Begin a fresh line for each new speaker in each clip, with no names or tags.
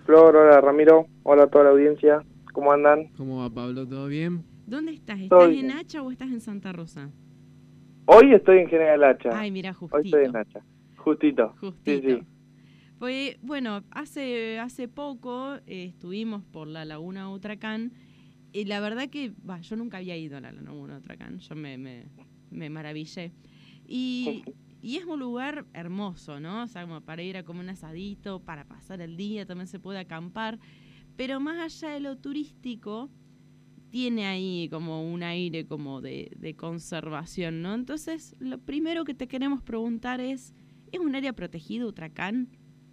Flor, hola Ramiro, hola a toda la audiencia, ¿cómo andan?
¿Cómo va, Pablo? ¿Todo bien?
¿Dónde estás? ¿Estás
Estoy,
en Hacha o estás en Santa Rosa?
hoy estoy en General Hacha,
Ay, mira,
hoy estoy en
justito,
Hacha, justito, sí,
justito.
sí.
Pues bueno, hace poco estuvimos por la Laguna Utracán y la verdad que, yo nunca había ido a la Laguna Utracán, yo me maravillé. Y, y es un lugar hermoso, ¿no? O sea, como para ir a comer un asadito, para pasar el día, también se puede acampar. Pero más allá de lo turístico, tiene ahí como un aire como de conservación, ¿no? Entonces, lo primero que te queremos preguntar ¿es un área protegida Utracán?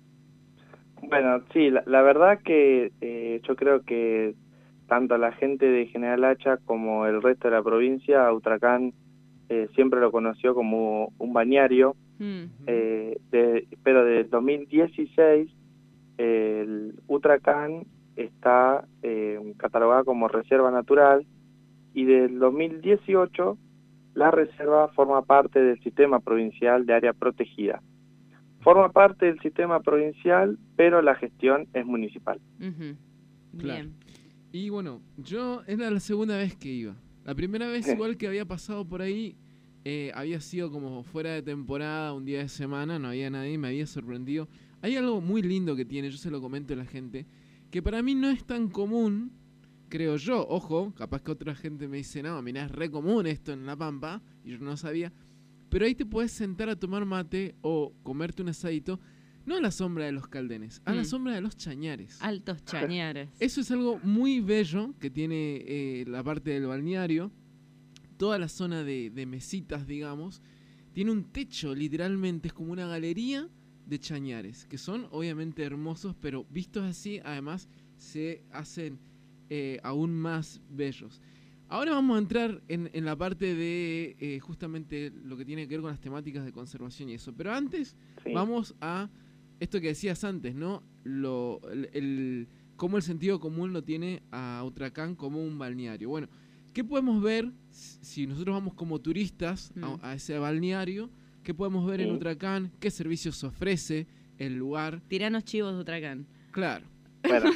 Bueno, sí, la verdad que yo creo que tanto la gente de General Hacha como el resto de la provincia, Utracán siempre lo conoció como un bañario,
Ujú.
pero desde 2016 el Utracán está catalogada como reserva natural y desde el 2018 la reserva forma parte del sistema provincial de área protegida. Forma parte del sistema provincial, pero la gestión es municipal.
Ujú.
Claro.
Bien.
Y bueno, yo era la segunda vez que iba. La primera vez igual que había pasado por ahí, había sido como fuera de temporada, un día de semana, no había nadie, me había sorprendido. Hay algo muy lindo que tiene, yo se lo comento a la gente, que para mí no es tan común, creo yo, ojo, capaz que otra gente me dice, no, mirá, es re común esto en La Pampa, y yo no sabía. Pero ahí te puedes sentar a tomar mate o comerte un asadito, no a la sombra de los caldenes, a la
Mm.
sombra de los chañares.
Altos chañares.
Eso es algo muy bello que tiene la parte del balneario. Toda la zona de mesitas, digamos, tiene un techo, literalmente, es como una galería de chañares, que son obviamente hermosos, pero vistos así, además, se hacen aún más bellos. Ahora vamos a entrar en la parte de justamente lo que tiene que ver con las temáticas de conservación y eso. Pero antes
Sí.
vamos a esto que decías antes, ¿no? Cómo el sentido común lo tiene a Utracán como un balneario. Bueno, ¿qué podemos ver si nosotros vamos como turistas
Mm.
a ese balneario? ¿Qué podemos ver en
Sí.
Utracán? ¿Qué servicios ofrece el lugar?
Tiranos chivos de Utracán.
Claro.
Bueno,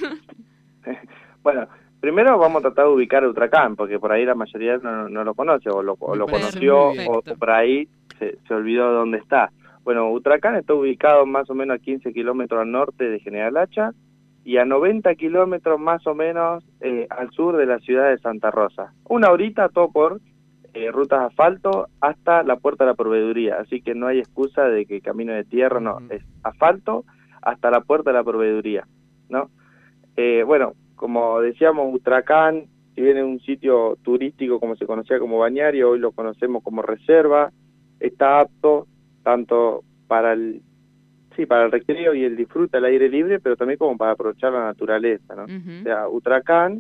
bueno, primero vamos a tratar de ubicar a Utracán, porque por ahí la mayoría no lo conoce, o
Me
lo
parece muy
conoció,
bien.
o
Perfecto.
por ahí se olvidó de dónde está. Bueno, Utracán está ubicado más o menos a 15 kilómetros al norte de General Hacha y a 90 kilómetros más o menos al sur de la ciudad de Santa Rosa. Una horita todo por rutas de asfalto hasta la puerta de la proveeduría, así que no hay excusa de que camino de tierra, no,
Ujú.
es asfalto hasta la puerta de la proveeduría, ¿no? Bueno, como decíamos, Utracán, si bien es un sitio turístico como se conocía como bañario, hoy lo conocemos como reserva, está apto tanto para el recreo y el disfrute al aire libre, pero también como para aprovechar la naturaleza, ¿no? O
Ujú.
sea, Utracán,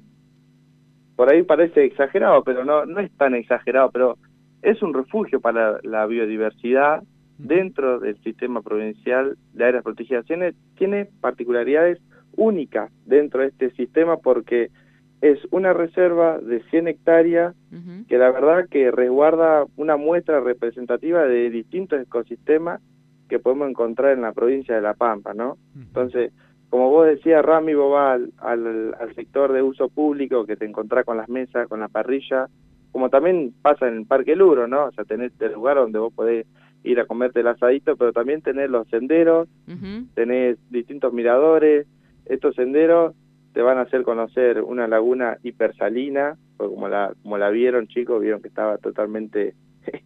por ahí parece exagerado, pero no es tan exagerado, pero es un refugio para la biodiversidad
Ujú.
dentro del sistema provincial de áreas protegidas. Tiene particularidades únicas dentro de este sistema porque es una reserva de 100 hectáreas
Ujú.
que la verdad que resguarda una muestra representativa de distintos ecosistemas que podemos encontrar en la provincia de La Pampa, ¿no?
Ujú.
Entonces, como vos decías, Rami, vos vas al sector de uso público que te encontrás con las mesas, con la parrilla, como también pasa en el Parque Luro, ¿no? O sea, tenés el lugar donde vos podés ir a comerte el asadito, pero también tenés los senderos,
Ujú.
tenés distintos miradores. Estos senderos te van a hacer conocer una laguna hipersalina, pues como la vieron, chicos, vieron que estaba totalmente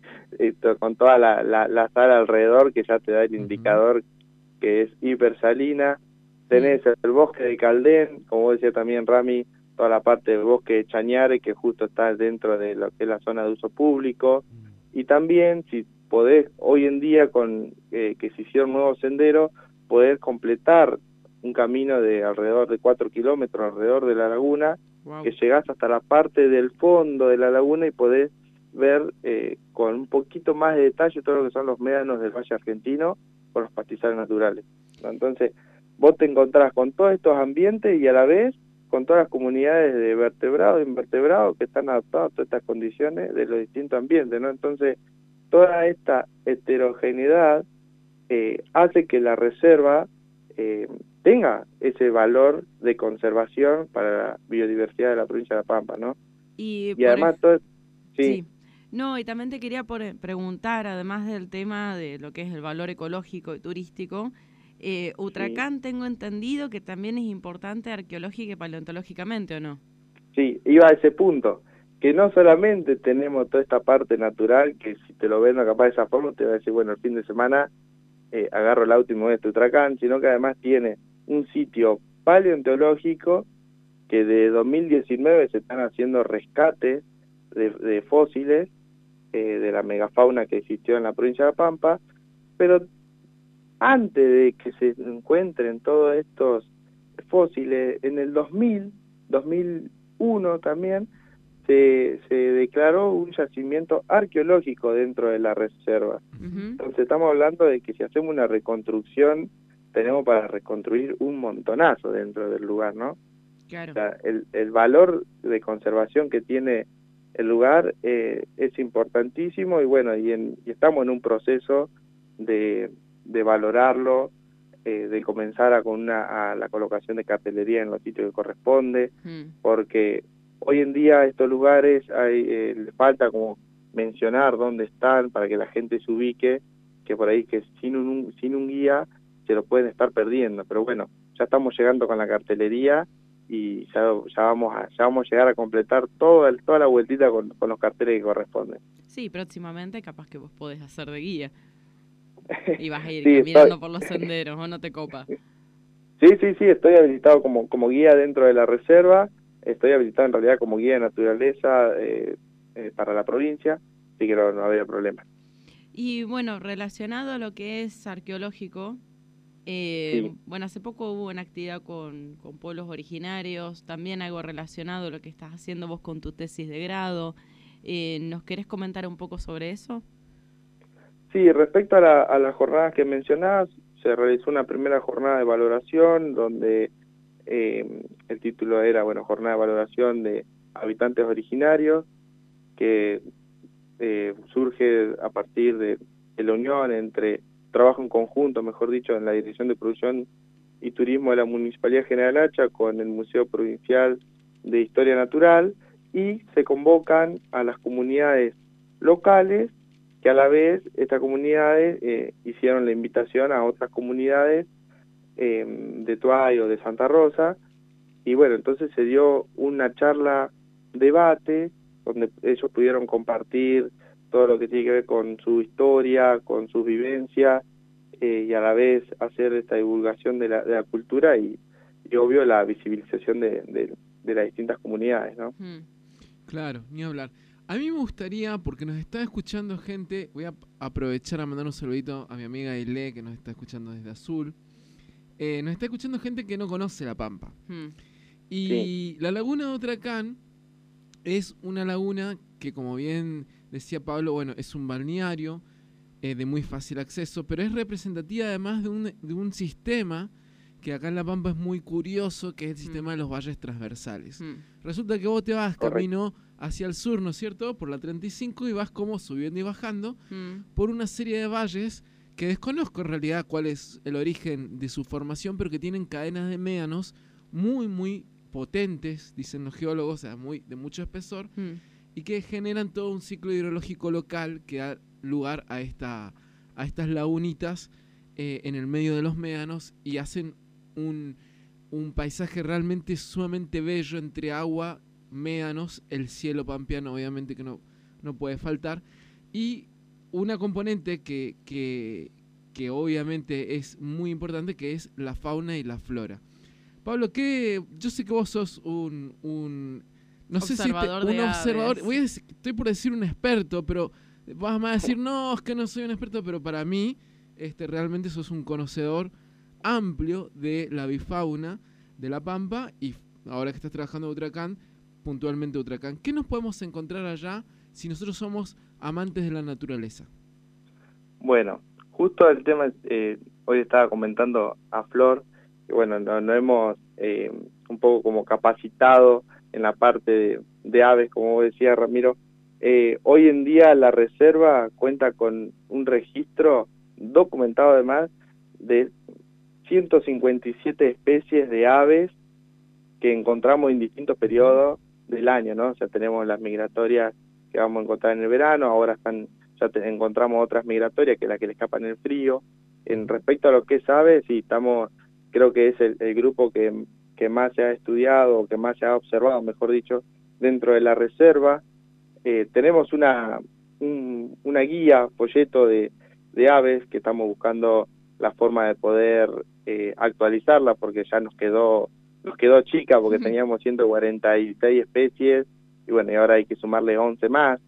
con toda la sal alrededor, que ya te da el
Ujú.
indicador que es hipersalina.
Mm.
Tenés el bosque de Caldén, como decía también Rami, toda la parte del bosque de Chañares, que justo está dentro de lo que es la zona de uso público. Y también, si podés, hoy en día, con que se hicieron nuevos senderos, poder completar un camino de alrededor de 4 kilómetros alrededor de la laguna, que
Wow.
llegás hasta la parte del fondo de la laguna y podés ver con un poquito más de detalle todo lo que son los médanos del Valle Argentino con los pastizales naturales, ¿no? Entonces, vos te encontrás con todos estos ambientes y a la vez con todas las comunidades de vertebrados e invertebrados que están adaptados a todas estas condiciones de los distintos ambientes, ¿no? Entonces, toda esta heterogeneidad hace que la reserva tenga ese valor de conservación para la biodiversidad de la provincia de La Pampa, ¿no? Y además todo...
Sí. No, y también te quería preguntar, además del tema de lo que es el valor ecológico y turístico, Utracán tengo entendido que también es importante arqueológica y paleontológicamente, ¿o no?
Sí, iba a ese punto, que no solamente tenemos toda esta parte natural, que si te lo vendo capaz de esa forma, te va a decir, bueno, el fin de semana agarro el auto y me voy a Utracán, sino que además tiene un sitio paleontológico que de 2019 se están haciendo rescates de fósiles de la megafauna que existió en la provincia de La Pampa, pero antes de que se encuentren todos estos fósiles, en el 2001 también, se declaró un yacimiento arqueológico dentro de la reserva. Entonces estamos hablando de que si hacemos una reconstrucción, tenemos para reconstruir un montonazo dentro del lugar, ¿no?
Claro.
O sea, el valor de conservación que tiene el lugar es importantísimo y bueno, y estamos en un proceso de valorarlo, de comenzar a la colocación de cartelería en los sitios que corresponde, porque hoy en día estos lugares le falta como mencionar dónde están para que la gente se ubique, que por ahí que sin un guía se lo pueden estar perdiendo, pero bueno, ya estamos llegando con la cartelería y ya vamos a llegar a completar toda la vueltita con los carteles que corresponden.
Sí, próximamente capaz que vos podés hacer de guía y vas a ir
Sí,
caminando por los senderos, ¿o no te copa?
Sí, estoy habilitado como guía dentro de la reserva, estoy habilitado en realidad como guía de naturaleza para la provincia, así que no había problema.
Y bueno, relacionado a lo que es arqueológico,
Sí.
bueno, hace poco hubo una actividad con pueblos originarios, también algo relacionado a lo que estás haciendo vos con tu tesis de grado. ¿Nos querés comentar un poco sobre eso?
Sí, respecto a las jornadas que mencionás, se realizó una primera jornada de valoración donde el título era, bueno, jornada de valoración de habitantes originarios, que surge a partir de la unión entre trabajo en conjunto, mejor dicho, en la Dirección de Producción y Turismo de la Municipalidad General Hacha con el Museo Provincial de Historia Natural, y se convocan a las comunidades locales, que a la vez estas comunidades hicieron la invitación a otras comunidades de Tuay o de Santa Rosa, y bueno, entonces se dio una charla debate donde ellos pudieron compartir todo lo que tiene que ver con su historia, con sus vivencias, y a la vez hacer esta divulgación de la cultura y obvio la visibilización de las distintas comunidades, ¿no?
Claro, ni hablar. A mí me gustaría, porque nos está escuchando gente, voy a aprovechar a mandar un saludito a mi amiga Ailé, que nos está escuchando desde Azul. Nos está escuchando gente que no conoce La Pampa. Y la laguna de Utracán es una laguna que, como bien decía Pablo, bueno, es un balneario de muy fácil acceso, pero es representativa además de un sistema que acá en La Pampa es muy curioso, que es el sistema de los valles transversales. Resulta que vos te vas camino hacia el sur, ¿no es cierto?, por la 35 y vas como subiendo y bajando por una serie de valles que desconozco en realidad cuál es el origen de su formación, pero que tienen cadenas de médanos muy, muy potentes, dicen los geólogos, o sea, de mucho espesor, y que generan todo un ciclo hidrológico local que da lugar a estas lagunitas en el medio de los médanos y hacen un paisaje realmente sumamente bello entre agua, médanos, el cielo pampeano obviamente que no puede faltar, y una componente que obviamente es muy importante, que es la fauna y la flora. Pablo, yo sé que vos sos un no sé si un observador, estoy por decir un experto, pero vas a decir, no, es que no soy un experto, pero para mí realmente sos un conocedor amplio de la bifauna de La Pampa, y ahora que estás trabajando en Utracán, puntualmente Utracán, ¿qué nos podemos encontrar allá si nosotros somos amantes de la naturaleza?
Bueno, justo el tema, hoy estaba comentando a Flor, que bueno, nos hemos un poco como capacitado en la parte de aves, como decía Ramiro. Hoy en día la reserva cuenta con un registro documentado además de 157 especies de aves que encontramos en distintos periodos del año, ¿no? O sea, tenemos las migratorias que vamos a encontrar en el verano, ahora encontramos otras migratorias que las que le escapan en el frío. En respecto a lo que es aves, sí, creo que es el grupo que más se ha estudiado, o que más se ha observado, mejor dicho, dentro de la reserva. Tenemos una guía, folleto de aves que estamos buscando la forma de poder actualizarla, porque ya nos quedó chica, porque teníamos 146 especies, y bueno, y ahora hay que sumarle 11 más.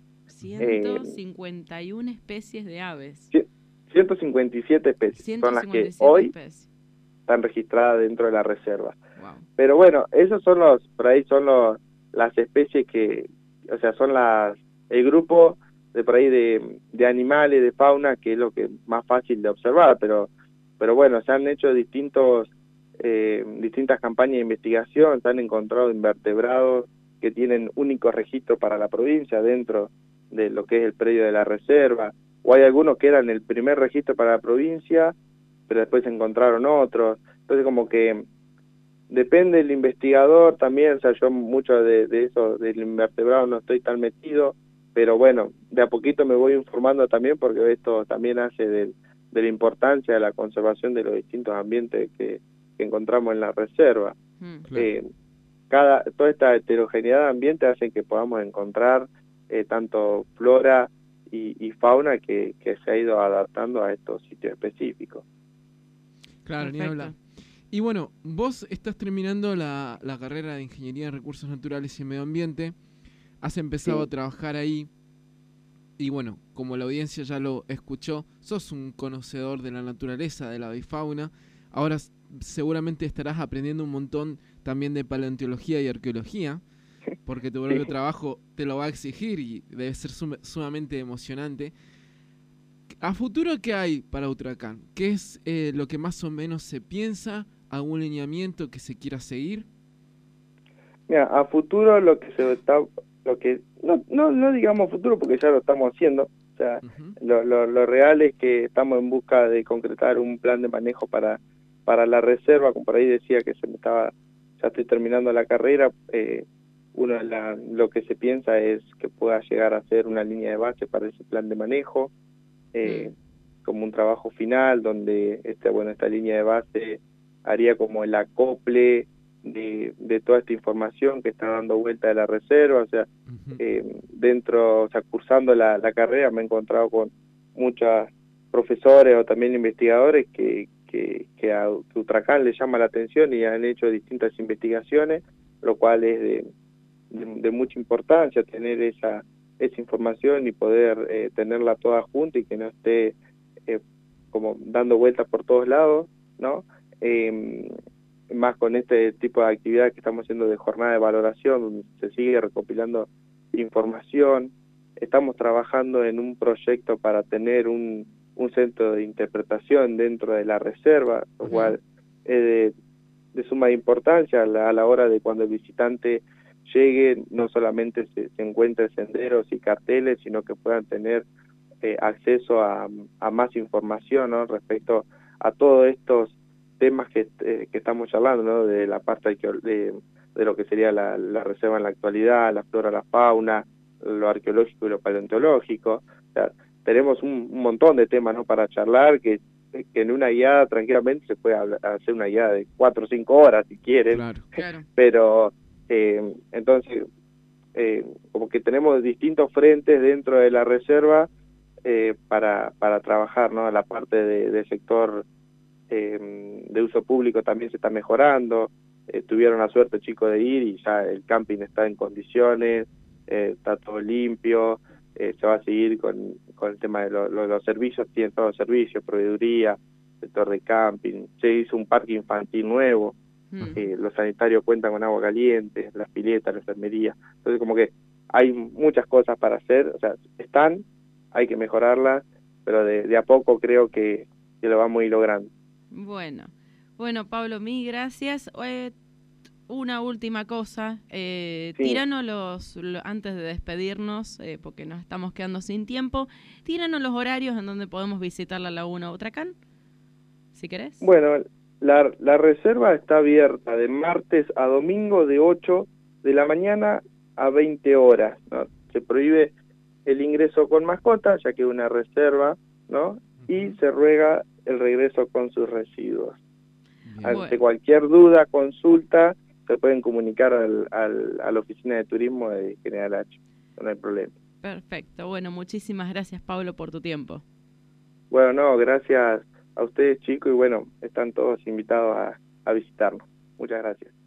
151 especies de aves.
157 especies
157
son las que hoy
especies
están registradas dentro de la reserva.
Wow.
Pero bueno, esos son las especies que, o sea, son el grupo de por ahí de animales, de fauna, que es lo que es más fácil de observar, pero bueno, se han hecho distintas campañas de investigación, se han encontrado invertebrados que tienen únicos registros para la provincia dentro de lo que es el predio de la reserva, o hay algunos que eran el primer registro para la provincia, pero después se encontraron otros. Entonces, como que depende del investigador también, o sea, yo mucho de eso, del invertebrado, no estoy tan metido, pero bueno, de a poquito me voy informando también, porque esto también hace de la importancia de la conservación de los distintos ambientes que encontramos en la reserva.
Claro.
Toda esta heterogeneidad de ambientes hace que podamos encontrar tanto flora y fauna que se ha ido adaptando a estos sitios específicos.
Claro, ni hablar. Y bueno, vos estás terminando la carrera de Ingeniería en Recursos Naturales y Medio Ambiente, has empezado a trabajar ahí, y bueno, como la audiencia ya lo escuchó, sos un conocedor de la naturaleza, de la avifauna. Ahora seguramente estarás aprendiendo un montón también de paleontología y arqueología, porque tu propio trabajo te lo va a exigir y debe ser sumamente emocionante. ¿A futuro qué hay para Utracán? ¿Qué es lo que más o menos se piensa? ¿Algún lineamiento que se quiera seguir?
Mira, a futuro no digamos futuro porque ya lo estamos haciendo, o sea, lo real es que estamos en busca de concretar un plan de manejo para la reserva, como por ahí decía que ya estoy terminando la carrera, lo que se piensa es que pueda llegar a ser una línea de base para ese plan de manejo, como un trabajo final donde esta línea de base haría como el acople de toda esta información que está dando vuelta de la reserva, o sea, cursando la carrera me he encontrado con muchos profesores o también investigadores que a Utracán les llama la atención y han hecho distintas investigaciones, lo cual es de mucha importancia tener esa información y poder tenerla toda junta y que no esté como dando vueltas por todos lados, ¿no? Más con este tipo de actividad que estamos haciendo de jornada de valoración, donde se sigue recopilando información. Estamos trabajando en un proyecto para tener un centro de interpretación dentro de la reserva, lo cual es de suma importancia a la hora de cuando el visitante llegue, no solamente se encuentre senderos y carteles, sino que puedan tener acceso a más información, ¿no? Respecto a todos estos temas que estamos charlando, ¿no? De la parte de lo que sería la reserva en la actualidad, la flora, la fauna, lo arqueológico y lo paleontológico. O sea, tenemos un montón de temas, ¿no? Para charlar que en una guiada tranquilamente se puede hacer una guiada de 4 o 5 horas si quieren.
Claro.
Pero entonces como que tenemos distintos frentes dentro de la reserva para trabajar, ¿no? La parte del sector de uso público también se está mejorando. Tuvieron la suerte, chicos, de ir y ya el camping está en condiciones, está todo limpio. Se va a seguir con el tema de los servicios, tienen todos los servicios, proveeduría, sector de camping. Se hizo un parque infantil nuevo, los sanitarios cuentan con agua caliente, las piletas, la enfermería. Entonces, como que hay muchas cosas para hacer, o sea, hay que mejorarlas, pero de a poco creo que lo vamos a ir logrando.
Bueno, Pablo, mil gracias. Una última cosa,
Sí.
Tíranos antes de despedirnos, porque nos estamos quedando sin tiempo, tíranos los horarios en donde podemos visitar la Laguna Utracán, si querés.
Bueno, La reserva está abierta de martes a domingo de 8 de la mañana a 20 horas, ¿no? Se prohíbe el ingreso con mascota, ya que es una reserva, ¿no? Y se ruega el regreso con sus residuos.
Bien.
Ante cualquier duda, consulta, se pueden comunicar a la oficina de turismo de General H. No hay problema.
Perfecto. Bueno, muchísimas gracias, Pablo, por tu tiempo.
Bueno, no, gracias a ustedes, chicos, y bueno, están todos invitados a visitarnos. Muchas gracias.